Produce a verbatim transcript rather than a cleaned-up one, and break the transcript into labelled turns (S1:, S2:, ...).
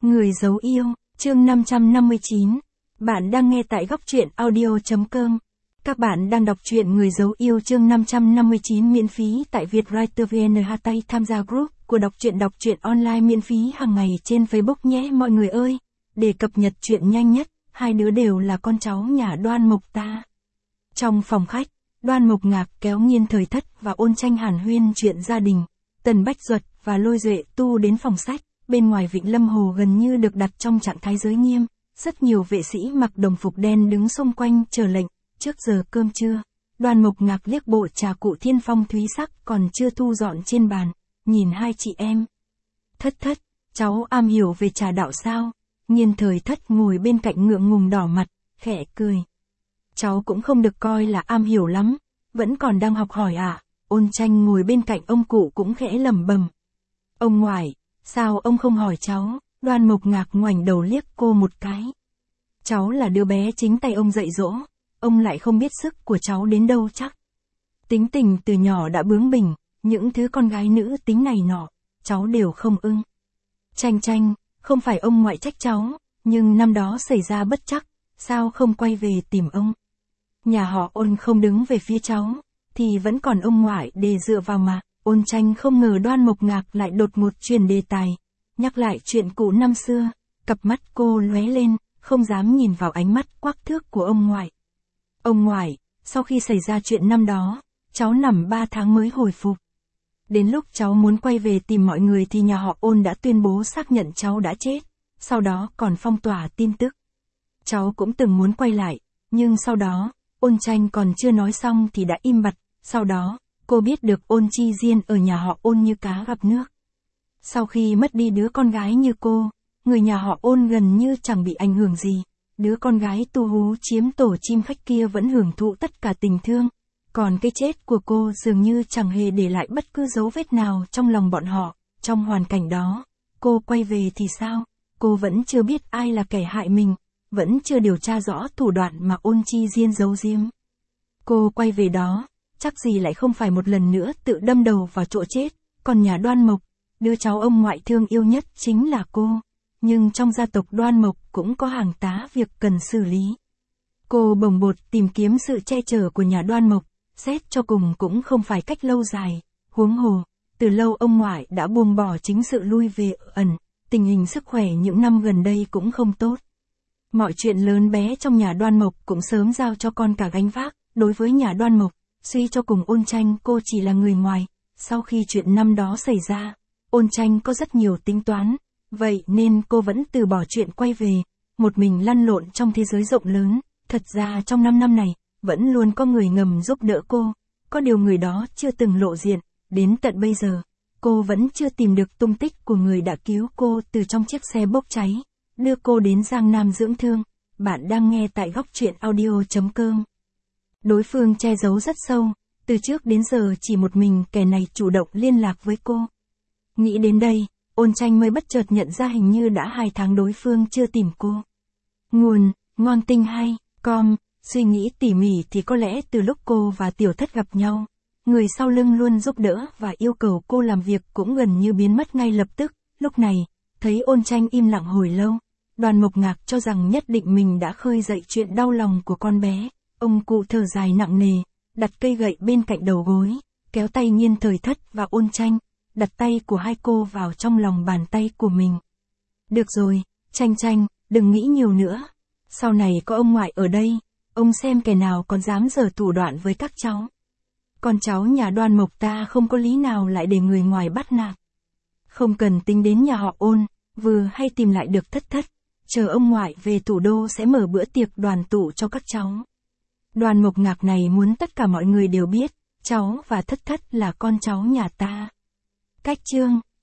S1: Người giấu yêu, chương năm trăm năm mươi chín. Bạn đang nghe tại góc truyện audio.com. Các bạn đang đọc truyện Người giấu yêu chương năm trăm năm mươi chín miễn phí tại Vietwriter vê en hát tay tham gia group của đọc truyện đọc truyện online miễn phí hàng ngày trên Facebook nhé mọi người ơi. Để cập nhật truyện nhanh nhất, hai đứa đều là con cháu nhà Đoan Mộc ta. Trong phòng khách, Đoan Mộc Ngạc kéo Nghiên Thời Thất và Ôn Tranh hàn huyên chuyện gia đình. Tần Bách Duật và Lôi Duệ Tu đến phòng sách. Bên ngoài Vịnh Lâm Hồ gần như được đặt trong trạng thái giới nghiêm, rất nhiều vệ sĩ mặc đồng phục đen đứng xung quanh chờ lệnh. Trước giờ cơm trưa, Đoan Mộc Ngạc liếc bộ trà cụ thiên phong thúy sắc còn chưa thu dọn trên bàn, nhìn hai chị em. Thất Thất, cháu am hiểu về trà đạo sao? Nghiên Thời Thất ngồi bên cạnh ngượng ngùng đỏ mặt, khẽ cười. Cháu cũng không được coi là am hiểu lắm, vẫn còn đang học hỏi ạ. À? Ôn Tranh ngồi bên cạnh ông cụ cũng khẽ lẩm bẩm. Ông ngoại, sao ông không hỏi cháu? Đoan Mộc Ngạc ngoảnh đầu liếc cô một cái. Cháu là đứa bé chính tay ông dạy dỗ, ông lại không biết sức của cháu đến đâu chắc. Tính tình từ nhỏ đã bướng bỉnh, những thứ con gái nữ tính này nọ, cháu đều không ưng. Tranh Tranh, không phải ông ngoại trách cháu, nhưng năm đó xảy ra bất trắc, sao không quay về tìm ông? Nhà họ Ôn không đứng về phía cháu, thì vẫn còn ông ngoại để dựa vào mà. Ôn Tranh không ngờ Đoan Mộc Ngạc lại đột ngột chuyển đề tài, nhắc lại chuyện cũ năm xưa, cặp mắt cô lóe lên, không dám nhìn vào ánh mắt quắc thước của ông ngoại. Ông ngoại, sau khi xảy ra chuyện năm đó, cháu nằm ba tháng mới hồi phục. Đến lúc cháu muốn quay về tìm mọi người thì nhà họ Ôn đã tuyên bố xác nhận cháu đã chết, sau đó còn phong tỏa tin tức. Cháu cũng từng muốn quay lại, nhưng sau đó, Ôn Tranh còn chưa nói xong thì đã im bặt, sau đó, cô biết được Ôn Chi Diên ở nhà họ Ôn như cá gặp nước. Sau khi mất đi đứa con gái như cô, người nhà họ Ôn gần như chẳng bị ảnh hưởng gì. Đứa con gái tu hú chiếm tổ chim khách kia vẫn hưởng thụ tất cả tình thương. Còn cái chết của cô dường như chẳng hề để lại bất cứ dấu vết nào trong lòng bọn họ. Trong hoàn cảnh đó, cô quay về thì sao? Cô vẫn chưa biết ai là kẻ hại mình, vẫn chưa điều tra rõ thủ đoạn mà Ôn Chi Diên giấu giếm. Cô quay về đó, chắc gì lại không phải một lần nữa tự đâm đầu vào chỗ chết. Còn nhà Đoan Mộc, đứa cháu ông ngoại thương yêu nhất chính là cô. Nhưng trong gia tộc Đoan Mộc cũng có hàng tá việc cần xử lý. Cô bồng bột tìm kiếm sự che chở của nhà Đoan Mộc, xét cho cùng cũng không phải cách lâu dài. Huống hồ, từ lâu ông ngoại đã buông bỏ chính sự lui về ẩn, tình hình sức khỏe những năm gần đây cũng không tốt. Mọi chuyện lớn bé trong nhà Đoan Mộc cũng sớm giao cho con cả gánh vác. Đối với nhà Đoan Mộc, suy cho cùng Ôn Tranh cô chỉ là người ngoài. Sau khi chuyện năm đó xảy ra, Ôn Tranh có rất nhiều tính toán, vậy nên cô vẫn từ bỏ chuyện quay về, một mình lăn lộn trong thế giới rộng lớn. Thật ra trong năm năm này, vẫn luôn có người ngầm giúp đỡ cô, có điều người đó chưa từng lộ diện, đến tận bây giờ, cô vẫn chưa tìm được tung tích của người đã cứu cô từ trong chiếc xe bốc cháy, đưa cô đến Giang Nam dưỡng thương. Bạn đang nghe tại góc truyện audio.com. Đối phương che giấu rất sâu, từ trước đến giờ chỉ một mình kẻ này chủ động liên lạc với cô. Nghĩ đến đây, Ôn Tranh mới bất chợt nhận ra hình như đã hai tháng đối phương chưa tìm cô. Nguồn, ngon tinh hay, com, suy nghĩ tỉ mỉ thì có lẽ từ lúc cô và Tiểu Thất gặp nhau, người sau lưng luôn giúp đỡ và yêu cầu cô làm việc cũng gần như biến mất ngay lập tức. Lúc này, thấy Ôn Tranh im lặng hồi lâu, Đoan Mộc Ngạc cho rằng nhất định mình đã khơi dậy chuyện đau lòng của con bé. Ông cụ thở dài nặng nề, đặt cây gậy bên cạnh đầu gối, kéo tay Nghiên Thời Thất và Ôn Tranh, đặt tay của hai cô vào trong lòng bàn tay của mình. Được rồi, Tranh Tranh, đừng nghĩ nhiều nữa. Sau này có ông ngoại ở đây, ông xem kẻ nào còn dám giở thủ đoạn với các cháu. Con cháu nhà Đoan Mộc ta không có lý nào lại để người ngoài bắt nạt. Không cần tính đến nhà họ Ôn, vừa hay tìm lại được Thất Thất, chờ ông ngoại về thủ đô sẽ mở bữa tiệc đoàn tụ cho các cháu. Đoan Mộc Ngạc này muốn tất cả mọi người đều biết, cháu và Thất Thất là con cháu nhà ta. Cách chương